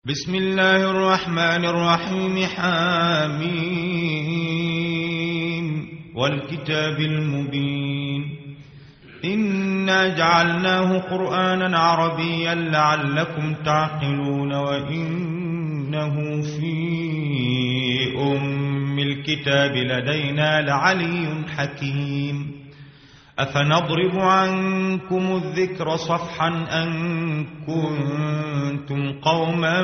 بسم الله الرحمن الرحيم. حميم والكتاب المبين. إنا جعلناه قرآنا عربيا لعلكم تعقلون وإنه في أم الكتاب لدينا لعلي حكيم. أفنضرب عنكم الذكر صفحا أن كنتم قوما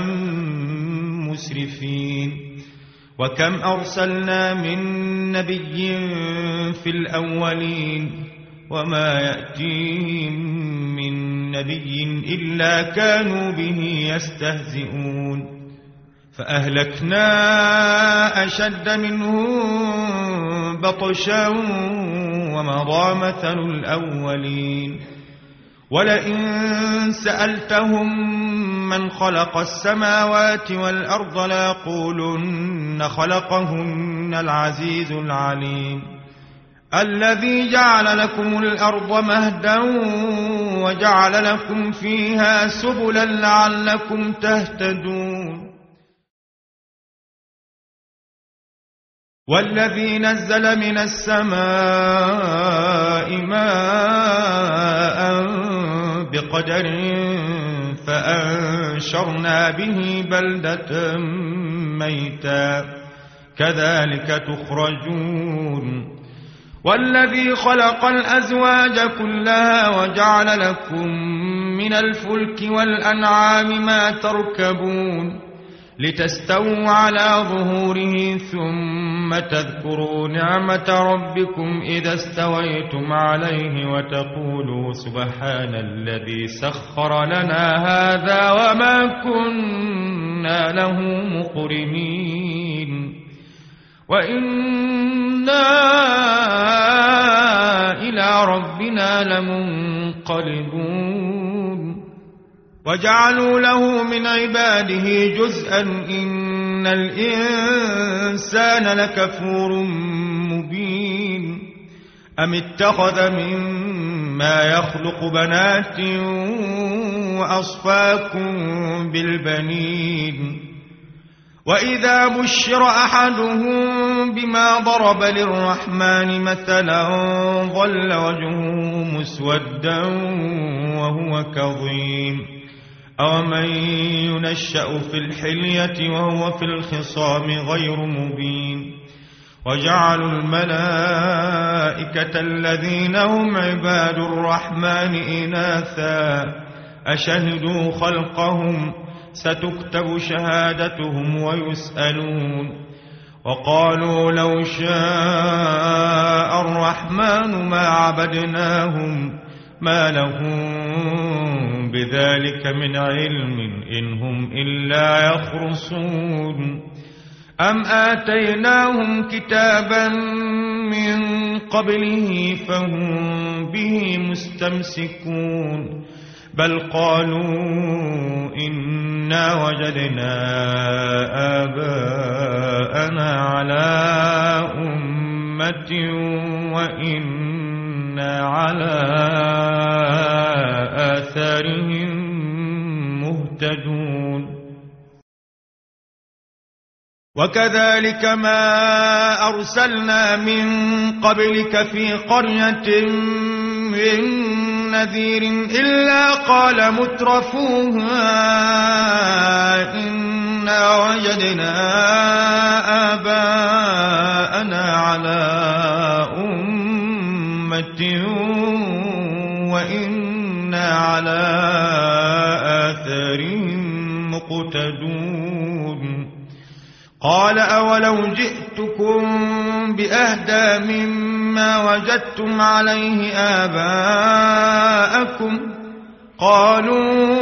مسرفين. وكم أرسلنا من نبي في الأولين وما يأتيهم من نبي إلا كانوا به يستهزئون. فأهلكنا أشد منهم بطشا ومضى مثل الأولين. ولئن سألتهم من خلق السماوات والأرض ليقولن خلقهن العزيز العليم. الذي جعل لكم الأرض مهدا وجعل لكم فيها سبلا لعلكم تهتدون. والذي نزل من السماء ماء بقدر فأنشرنا به بلدة ميتا كذلك تخرجون. والذي خلق الأزواج كلها وجعل لكم من الفلك والأنعام ما تركبون لتستووا على ظهوره ثم تذكروا نعمة ربكم إذا استويتم عليه وتقولوا سبحان الذي سخر لنا هذا وما كنا له مقرنين وإنا إلى ربنا لمنقلبون. وجعلوا له من عباده جزءا إن الإنسان لكفور مبين. أم اتخذ مما يخلق بنات وأصفاكم بالبنين. وإذا بشر أحدهم بما ضرب للرحمن مثلا ظل وجهه مسودا وهو كظيم. أومن ينشأ في الحلية وهو في الخصام غير مبين. وجعلوا الملائكة الذين هم عباد الرحمن إناثا أشهدوا خلقهم ستكتب شهادتهم ويسألون. وقالوا لو شاء الرحمن ما عبدناهم ما لهم بذلك من علم إن هم إلا يخرصون. أم آتيناهم كتابا من قبله فهم به مستمسكون. بل قالوا إنا وجدنا آباءنا على أمة وإنا على آثارهم مهتدون. وكذلك ما أرسلنا من قبلك في قرية من نذير إلا قال مترفوها إنا وجدنا آباءنا على أمة وإنا على آثارهم مقتدون. قال أولو جئتكم بأهدى مما وجدتم عليه آباءكم قالوا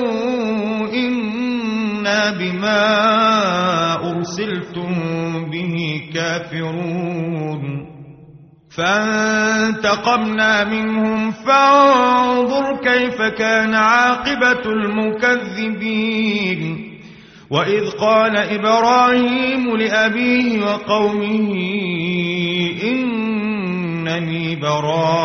إنا بما أرسلتم به كافرون. فانتقمنا منهم فانظر كيف كان عاقبة المكذبين. وإذ قال إبراهيم لأبيه وقومه إنني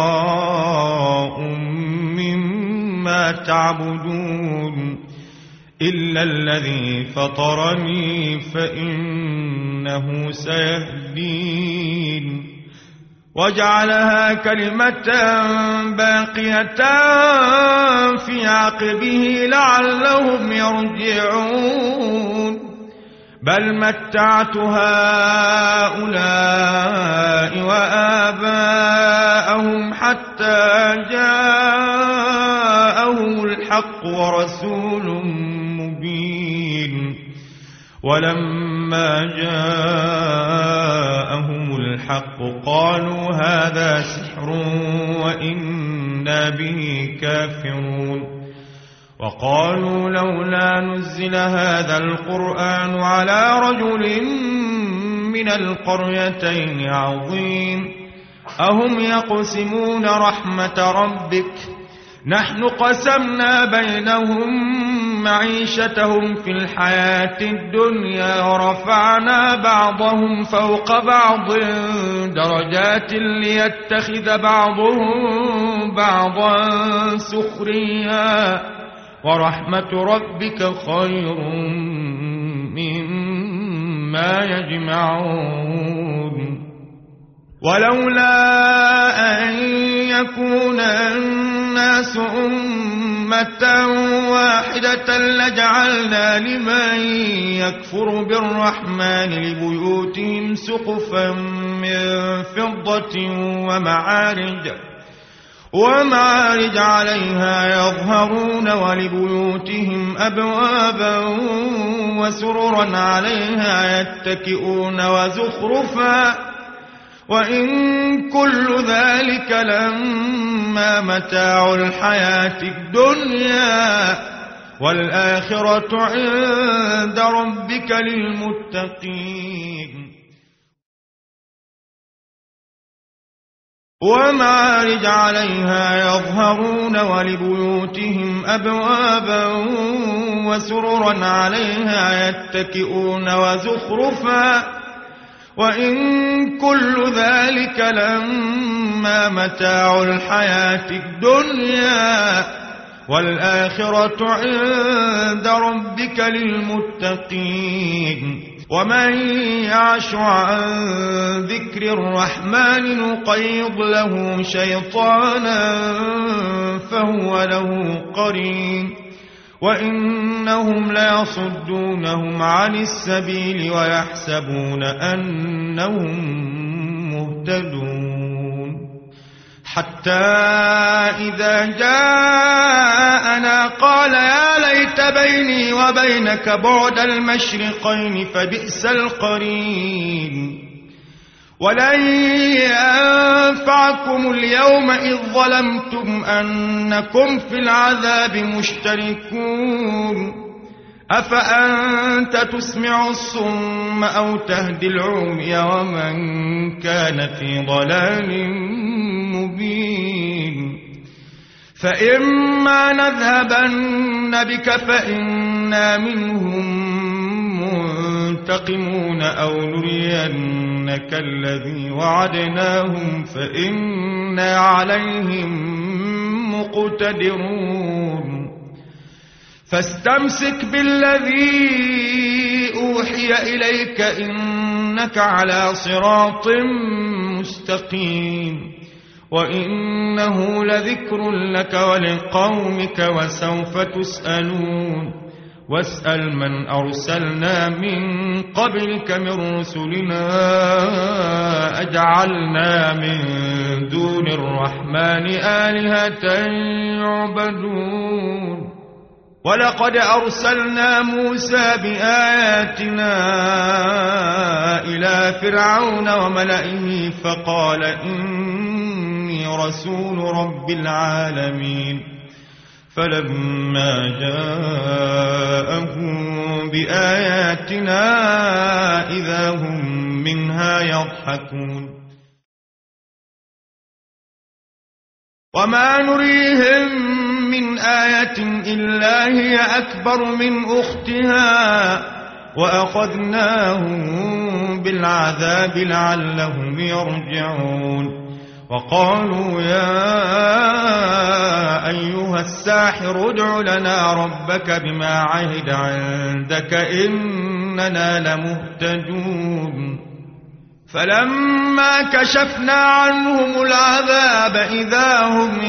براء مما تعبدون إلا الذي فطرني فإنه سيهدين وجعلها كلمة باقية في عقبه لعلهم يرجعون بل متعت هؤلاء وآباءهم حتى جاءهم الحق ورسول مبين ولما جاءهم الحق قالوا هذا سحر وإنا به كافرون وقالوا لولا نزل هذا القرآن على رجل من القريتين عظيم أهم يقسمون رحمة ربك نحن قسمنا بينهم معيشتهم في الحياة الدنيا ورفعنا بعضهم فوق بعض درجات ليتخذ بعضهم بعضا سخريا ورحمة ربك خير مما يجمعون ولولا أن يكون الناس أمة واحدة لجعلنا لمن يكفر بالرحمن لبيوتهم سقفا من فضة ومعارج عليها يظهرون ولبيوتهم أبوابا وسررا عليها يتكئون وزخرفا وإن كل ذلك لما متاع الحياة الدنيا والآخرة عند ربك للمتقين ومعارج عليها يظهرون ولبيوتهم أبوابا وسررا عليها يتكئون وزخرفا وإن كل ذلك لما متاع الحياة الدنيا والآخرة عند ربك للمتقين ومن يعش عن ذكر الرحمن نقيض له شيطانا فهو له قرين وإنهم ليصدونهم عن السبيل ويحسبون أنهم مهتدون حتى إذا جاءنا قال يا ليت بيني وبينك بعد المشرقين فبئس القرين ولن ينفعكم اليوم إذ ظلمتم أنكم في العذاب مشتركون أفأنت تسمع الصم أو تهدي العمي ومن كان في ضلال مبين فإما نذهبن بك فإنا منهم منتقمون أو نرينك الذي وعدناهم فإنا عليهم مقتدرون فاستمسك بالذي أوحي إليك إنك على صراط مستقيم وإنه لذكر لك ولقومك وسوف تسألون واسأل من أرسلنا من قبلك من رسلنا أجعلنا من دون الرحمن آلهة يعبدون ولقد أرسلنا موسى بآياتنا إلى فرعون وملئه فقال إني رسول رب العالمين فلما جاءهم بآياتنا إذا هم منها يضحكون وما نريهم من آية إلا هي أكبر من أختها وأخذناهم بالعذاب لعلهم يرجعون وقالوا يا أيها الساحر ادع لنا ربك بما عهد عندك إننا لمهتدون فلما كشفنا عنهم العذاب إذا هم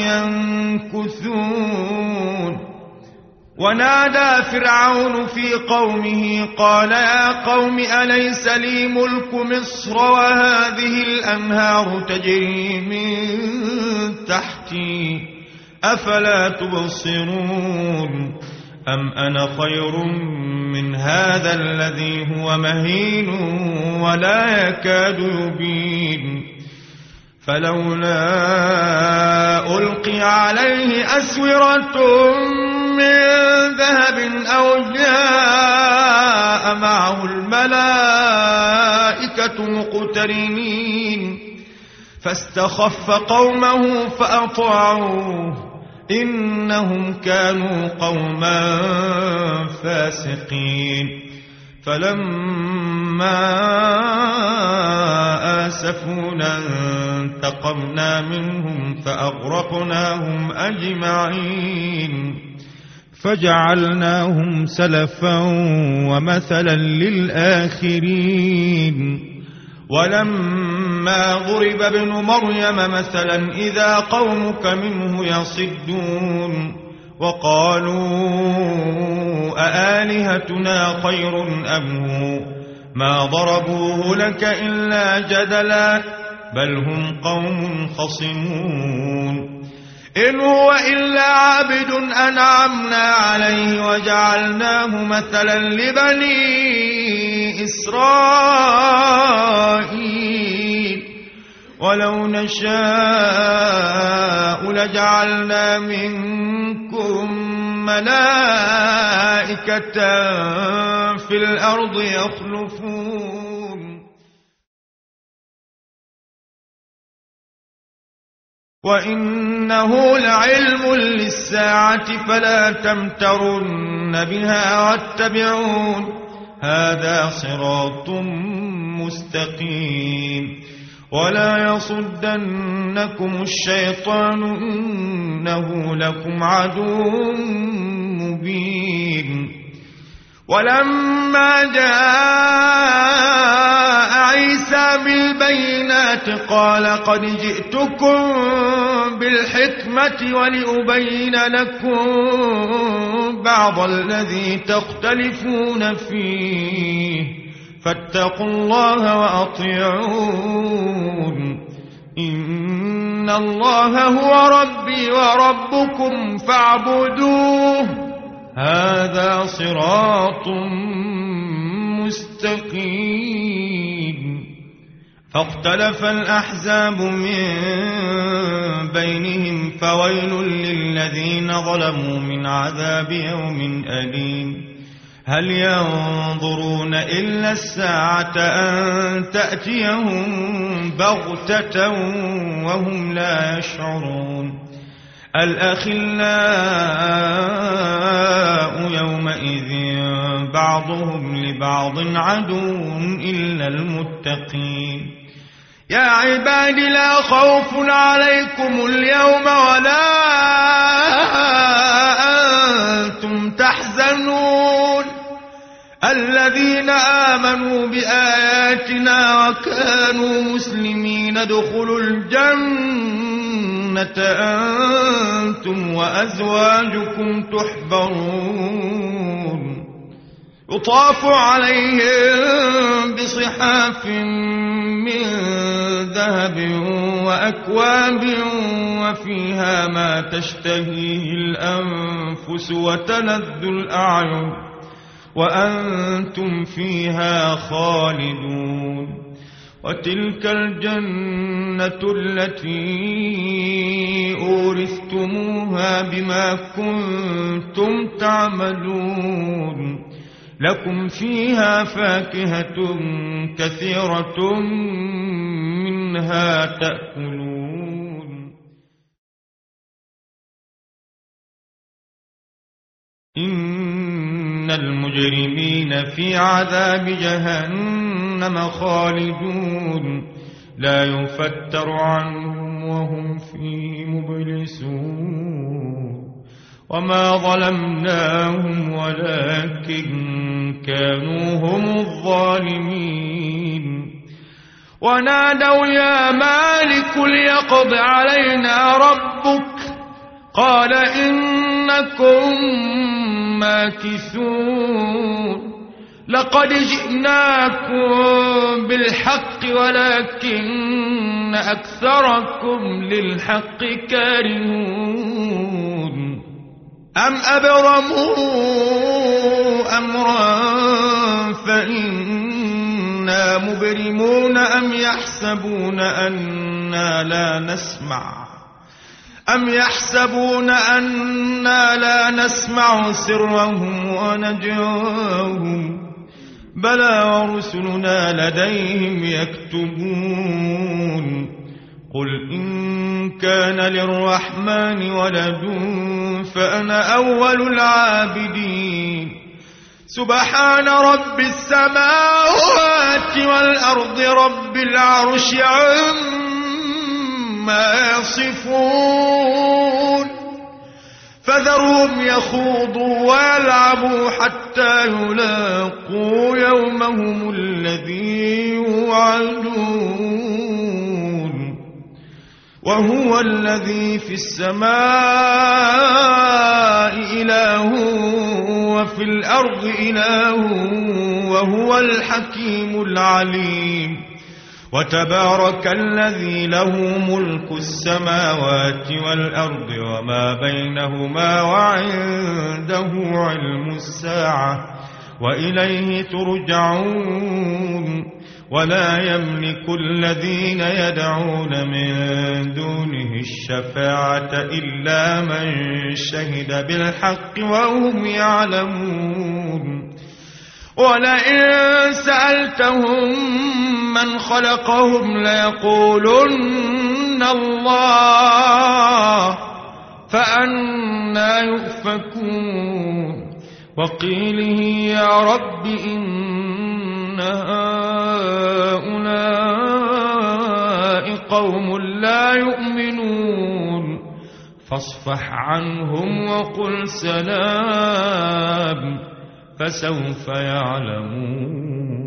ينكثون ونادى فرعون في قومه قال يا قوم أليس لي ملك مصر وهذه الأنهار تجري من تحتي أفلا تبصرون أم أنا خير من هذا الذي هو مهين ولا يكاد يبين فلولا ألقي عليه أسورة من ذهب أو جاء معه الملائكة مقترنين فاستخف قومه فأطاعوه إنهم كانوا قوما فاسقين فلما آسفونا انتقمنا منهم فأغرقناهم أجمعين فجعلناهم سلفا ومثلا للآخرين ولما ضرب ابن مريم مثلا إذا قومك منه يصدون وقالوا أآلهتنا خير أم هو ما ضربوه لك إلا جدلا بل هم قوم خصمون إن هو إلا عبد أنعمنا عليه وجعلناه مثلا لبني إسرائيل ولو نشاء لجعلنا منكم ملائكة في الأرض يخلفون وإنه لعلم للساعة فلا تمترن بها واتبعون هذا صراط مستقيم ولا يصدنكم الشيطان إنه لكم عدو مبين ولما جاء عيسى بالبينات قال قد جئتكم بالحكمة ولأبين لكم بعض الذي تختلفون فيه فاتقوا الله وأطيعون إن الله هو ربي وربكم فاعبدوه هذا صراط مستقيم فاختلف الأحزاب من بينهم فويل للذين ظلموا من عذاب يوم أليم هل ينظرون إلا الساعة أن تأتيهم بغتة وهم لا يشعرون الأخلاء يومئذ بعضهم لبعض عدو إلا المتقين يا عباد لا خوف عليكم اليوم ولا أنتم تحزنون الذين آمنوا بآياتنا وكانوا مسلمين ادخلوا الجنة أنتم وأزواجكم تحبرون يطاف عليهم بصحاف من ذهب وأكواب وفيها ما تشتهيه الأنفس وتلذ الأعين وأنتم فيها خالدون وتلك الجنة التي أورثتموها بما كنتم تعملون لكم فيها فاكهة كثيرة منها تأكلون إن المجرمين في عذاب جهنم خالدون لا يفتر عنهم وهم فيه مبلسون وما ظلمناهم ولكن كانوا هم الظالمين ونادوا يا مالك ليقض علينا ربك قال إنكم ماكثون لقد جئناكم بالحق ولكن أكثركم للحق كارهون أم أبرموا أمرا فإنا مبرمون أم يحسبون أنا لا نسمع سرهم ونجواهم بلى ورسلنا لديهم يكتبون قل إن كان للرحمن ولد فأنا أول العابدين سبحان رب السماوات والأرض رب العرش عما يصفون فذرهم يخوضوا ويلعبوا حتى يلاقوا يومهم الذي يوعدون وهو الذي في السماء إله وفي الأرض إله وهو الحكيم العليم وتبارك الذي له ملك السماوات والأرض وما بينهما وعنده علم الساعة وإليه ترجعون ولا يملك الذين يدعون من دونه الشفاعة إلا من شهد بالحق وهم يعلمون ولئن سألتهم من خلقهم ليقولن الله فأنى يؤفكون وقيله يا رب إن هؤلاء قوم لا يؤمنون فاصفح عنهم وقل سلام فسوف يعلمون